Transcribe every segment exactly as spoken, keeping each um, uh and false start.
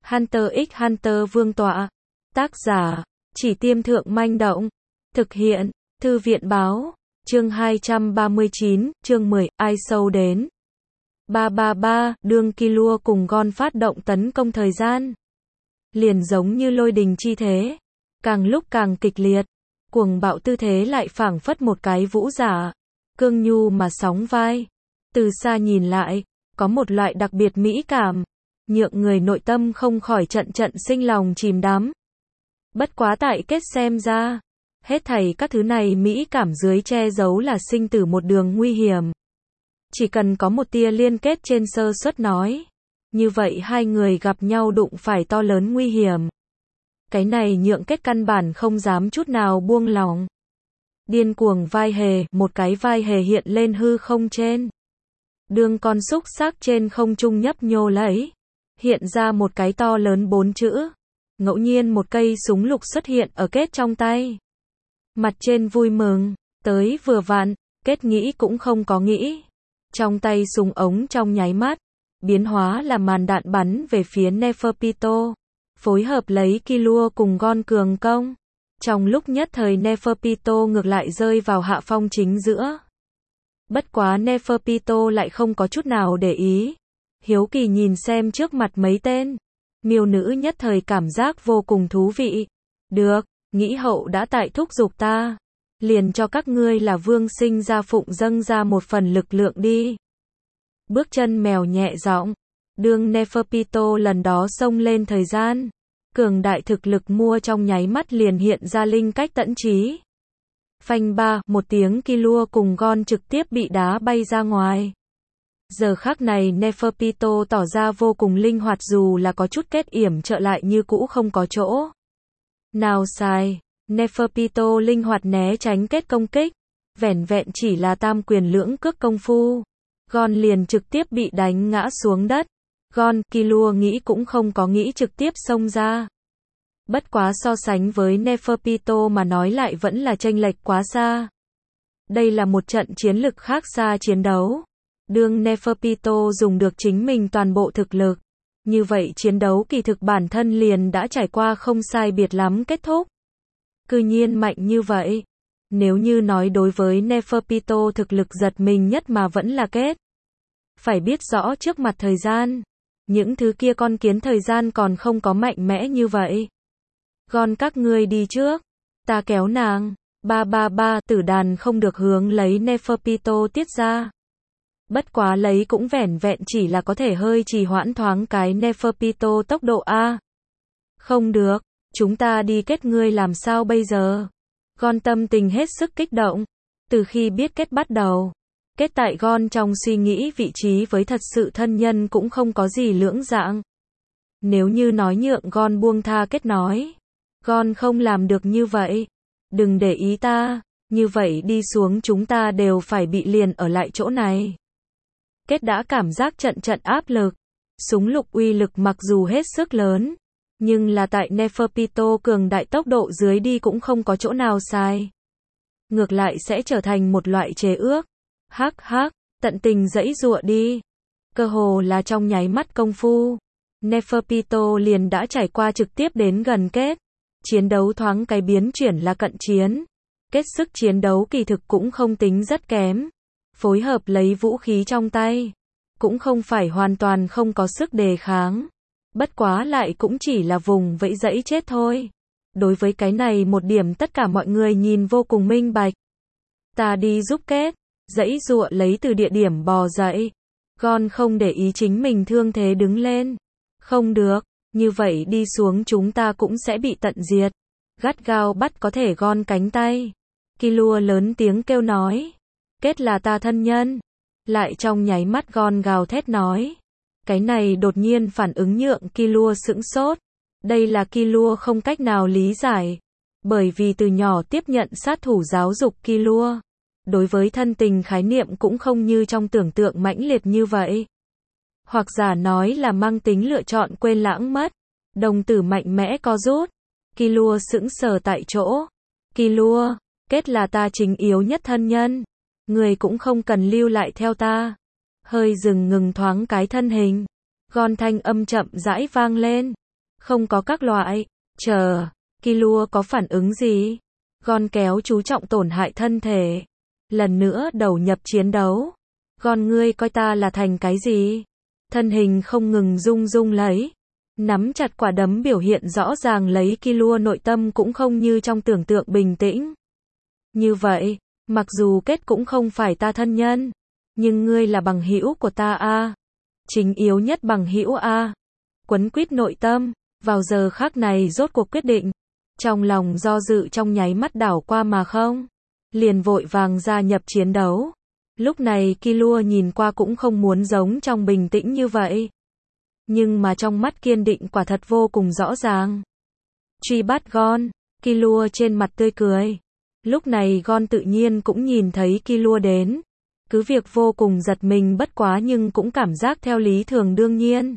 Hunter x Hunter vương tọa. Tác giả, Chỉ Tiêm Thượng Manh Động. Thực hiện, Thư viện Báo. Chương hai trăm ba mươi chín, chương mười, ai sâu đến. ba ba ba, đương Killua cùng Gon phát động tấn công thời gian. Liền giống như lôi đình chi thế. Càng lúc càng kịch liệt. Cuồng bạo tư thế lại phảng phất một cái vũ giả. Cương nhu mà sóng vai. Từ xa nhìn lại, có một loại đặc biệt mỹ cảm. Nhượng người nội tâm không khỏi trận trận sinh lòng chìm đắm. Bất quá tại kết xem ra, hết thảy các thứ này mỹ cảm dưới che giấu là sinh tử một đường nguy hiểm. Chỉ cần có một tia liên kết trên sơ suất nói, như vậy hai người gặp nhau đụng phải to lớn nguy hiểm. Cái này nhượng kết căn bản không dám chút nào buông lòng. Điên cuồng vai hề, một cái vai hề hiện lên hư không trên. Đường con xúc sắc trên không trung nhấp nhô lấy. Hiện ra một cái to lớn bốn chữ. Ngẫu nhiên một cây súng lục xuất hiện ở kết trong tay. Mặt trên vui mừng, tới vừa vặn, kết nghĩ cũng không có nghĩ. Trong tay súng ống trong nháy mắt, biến hóa là màn đạn bắn về phía Neferpitou. Phối hợp lấy Killua cùng Gon cường công. Trong lúc nhất thời Neferpitou ngược lại rơi vào hạ phong chính giữa. Bất quá Neferpitou lại không có chút nào để ý. Hiếu kỳ nhìn xem trước mặt mấy tên. Miêu nữ nhất thời cảm giác vô cùng thú vị. Được, nghĩ hậu đã tại thúc giục ta. Liền cho các ngươi là vương sinh ra phụng dâng ra một phần lực lượng đi. Bước chân mèo nhẹ giọng. Đương Neferpitou lần đó xông lên thời gian. Cường đại thực lực mua trong nháy mắt liền hiện ra linh cách tận trí. Phanh ba, một tiếng Killua cùng Gon trực tiếp bị đá bay ra ngoài. Giờ khắc này Neferpitou tỏ ra vô cùng linh hoạt dù là có chút kết yểm trợ lại như cũ không có chỗ. Nào sai, Neferpitou linh hoạt né tránh kết công kích. Vẻn vẹn chỉ là tam quyền lưỡng cước công phu. Gon liền trực tiếp bị đánh ngã xuống đất. Gon, Killua nghĩ cũng không có nghĩ trực tiếp xông ra. Bất quá so sánh với Neferpitou mà nói lại vẫn là chênh lệch quá xa. Đây là một trận chiến lực khác xa chiến đấu. Đương Neferpitou dùng được chính mình toàn bộ thực lực. Như vậy chiến đấu kỳ thực bản thân liền đã trải qua không sai biệt lắm kết thúc. Cư nhiên mạnh như vậy. Nếu như nói đối với Neferpitou thực lực giật mình nhất mà vẫn là kết. Phải biết rõ trước mặt thời gian. Những thứ kia con kiến thời gian còn không có mạnh mẽ như vậy. Gon các ngươi đi trước. Ta kéo nàng. Ba ba ba tử đàn không được hướng lấy Neferpitou tiết ra. Bất quá lấy cũng vẻn vẹn chỉ là có thể hơi trì hoãn thoáng cái Neferpitou tốc độ A. Không được, chúng ta đi kết ngươi làm sao bây giờ? Gon tâm tình hết sức kích động. Từ khi biết kết bắt đầu. Kết tại Gon trong suy nghĩ vị trí với thật sự thân nhân cũng không có gì lưỡng dạng. Nếu như nói nhượng Gon buông tha kết nói. Gon không làm được như vậy. Đừng để ý ta, như vậy đi xuống chúng ta đều phải bị liền ở lại chỗ này. Kết đã cảm giác trận trận áp lực. Súng lục uy lực mặc dù hết sức lớn. Nhưng là tại Neferpitou cường đại tốc độ dưới đi cũng không có chỗ nào sai. Ngược lại sẽ trở thành một loại chế ước. Hắc hắc, tận tình dãy dụa đi. Cơ hồ là trong nháy mắt công phu. Neferpitou liền đã trải qua trực tiếp đến gần kết. Chiến đấu thoáng cái biến chuyển là cận chiến. Kết sức chiến đấu kỳ thực cũng không tính rất kém. Phối hợp lấy vũ khí trong tay. Cũng không phải hoàn toàn không có sức đề kháng. Bất quá lại cũng chỉ là vùng vẫy dẫy chết thôi. Đối với cái này một điểm tất cả mọi người nhìn vô cùng minh bạch. Ta đi giúp kết. Dãy dụa lấy từ địa điểm bò dậy. Gon không để ý chính mình thương thế đứng lên. Không được, như vậy đi xuống chúng ta cũng sẽ bị tận diệt. Gắt gao bắt có thể Gon cánh tay. Killua lớn tiếng kêu nói. Kết là ta thân nhân. Lại trong nháy mắt Gon gào thét nói. Cái này đột nhiên phản ứng nhượng Killua sững sốt. Đây là Killua không cách nào lý giải. Bởi vì từ nhỏ tiếp nhận sát thủ giáo dục Killua. Đối với thân tình khái niệm cũng không như trong tưởng tượng mãnh liệt như vậy. Hoặc giả nói là mang tính lựa chọn quên lãng mất. Đồng tử mạnh mẽ co rút. Killua sững sờ tại chỗ. Killua, kết là ta chính yếu nhất thân nhân. Người cũng không cần lưu lại theo ta. Hơi dừng ngừng thoáng cái thân hình. Gon thanh âm chậm rãi vang lên. Không có các loại. Chờ, Killua có phản ứng gì? Gon kéo chú trọng tổn hại thân thể. Lần nữa đầu nhập chiến đấu. Gon ngươi coi ta là thành cái gì? Thân hình không ngừng rung rung lấy. Nắm chặt quả đấm biểu hiện rõ ràng lấy Killua nội tâm cũng không như trong tưởng tượng bình tĩnh. Như vậy, mặc dù kết cũng không phải ta thân nhân, nhưng ngươi là bằng hữu của ta a, chính yếu nhất bằng hữu a. Quấn quýt nội tâm, vào giờ khắc này rốt cuộc quyết định. Trong lòng do dự trong nháy mắt đảo qua mà không, liền vội vàng gia nhập chiến đấu. Lúc này Killua nhìn qua cũng không muốn giống trong bình tĩnh như vậy. Nhưng mà trong mắt kiên định quả thật vô cùng rõ ràng. Truy bắt Gon, Killua trên mặt tươi cười. Lúc này Gon tự nhiên cũng nhìn thấy Killua đến. Cứ việc vô cùng giật mình bất quá nhưng cũng cảm giác theo lý thường đương nhiên.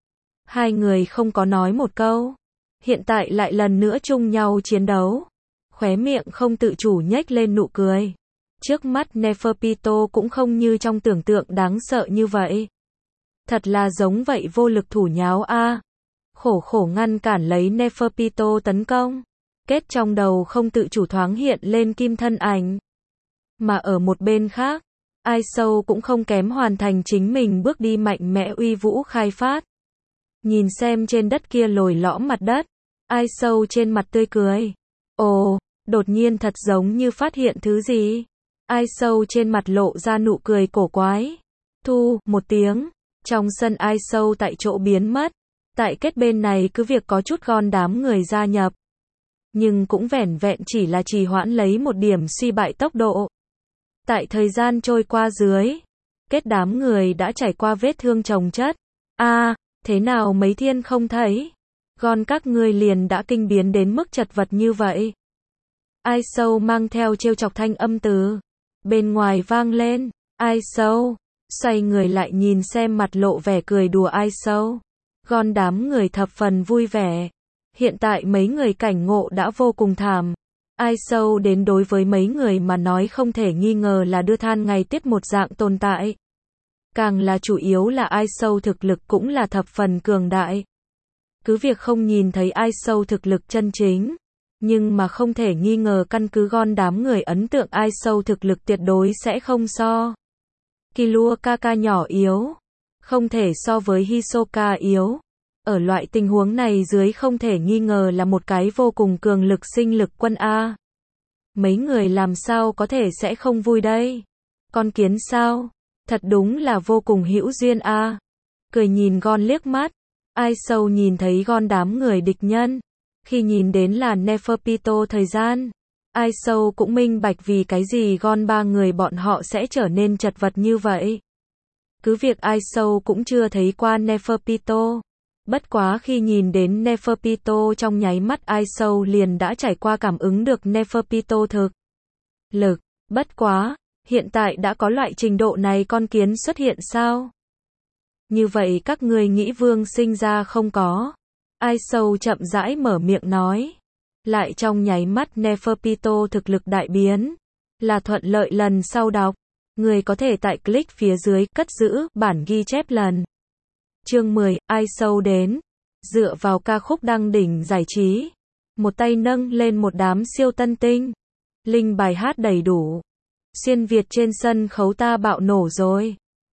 Hai người không có nói một câu. Hiện tại lại lần nữa chung nhau chiến đấu. Khóe miệng không tự chủ nhếch lên nụ cười. Trước mắt Neferpitou cũng không như trong tưởng tượng đáng sợ như vậy. Thật là giống vậy vô lực thủ nháo a. Khổ khổ ngăn cản lấy Neferpitou tấn công. Kết trong đầu không tự chủ thoáng hiện lên kim thân ảnh. Mà ở một bên khác, Ai Sâu cũng không kém hoàn thành chính mình bước đi mạnh mẽ uy vũ khai phát. Nhìn xem trên đất kia lồi lõm mặt đất, Ai Sâu trên mặt tươi cười. Ồ, đột nhiên thật giống như phát hiện thứ gì. Ai Sâu trên mặt lộ ra nụ cười cổ quái. Thu, một tiếng, trong sân Ai Sâu tại chỗ biến mất. Tại kết bên này cứ việc có chút Gon đám người gia nhập. Nhưng cũng vẻn vẹn chỉ là trì hoãn lấy một điểm suy bại tốc độ. Tại thời gian trôi qua dưới, kết đám người đã trải qua vết thương chồng chất. A, à, thế nào mấy thiên không thấy? Gon các ngươi liền đã kinh biến đến mức chật vật như vậy. Ai Sâu mang theo trêu chọc thanh âm từ bên ngoài vang lên. Ai Sâu, xoay người lại nhìn xem mặt lộ vẻ cười đùa Ai Sâu. Gon đám người thập phần vui vẻ. Hiện tại mấy người cảnh ngộ đã vô cùng thảm. Ai Sâu đến đối với mấy người mà nói không thể nghi ngờ là đưa than ngày tiết một dạng tồn tại. Càng là chủ yếu là Ai Sâu thực lực cũng là thập phần cường đại. Cứ việc không nhìn thấy Ai Sâu thực lực chân chính, nhưng mà không thể nghi ngờ căn cứ Gon đám người ấn tượng Ai Sâu thực lực tuyệt đối sẽ không so. Killua Kaka nhỏ yếu, không thể so với Hisoka yếu. Ở loại tình huống này dưới không thể nghi ngờ là một cái vô cùng cường lực sinh lực quân A. Mấy người làm sao có thể sẽ không vui đây? Con kiến sao? Thật đúng là vô cùng hữu duyên A. Cười nhìn Gon liếc mắt. Ai Sâu nhìn thấy Gon đám người địch nhân. Khi nhìn đến là Neferpitou thời gian, Ai Sâu cũng minh bạch vì cái gì Gon ba người bọn họ sẽ trở nên chật vật như vậy. Cứ việc Ai Sâu cũng chưa thấy qua Neferpitou. Bất quá khi nhìn đến Neferpitou trong nháy mắt Ai Sâu liền đã trải qua cảm ứng được Neferpitou thực lực. Bất quá, hiện tại đã có loại trình độ này con kiến xuất hiện sao? Như vậy các ngươi nghĩ Vương sinh ra không có? Ai Sâu chậm rãi mở miệng nói. Lại trong nháy mắt Neferpitou thực lực đại biến. Là thuận lợi lần sau đọc. Người có thể tại click phía dưới cất giữ bản ghi chép lần. Chương mười, Ai Sâu đến. Dựa vào ca khúc đăng đỉnh giải trí. Một tay nâng lên một đám siêu tân tinh. Linh bài hát đầy đủ. Xuyên Việt trên sân khấu ta bạo nổ rồi.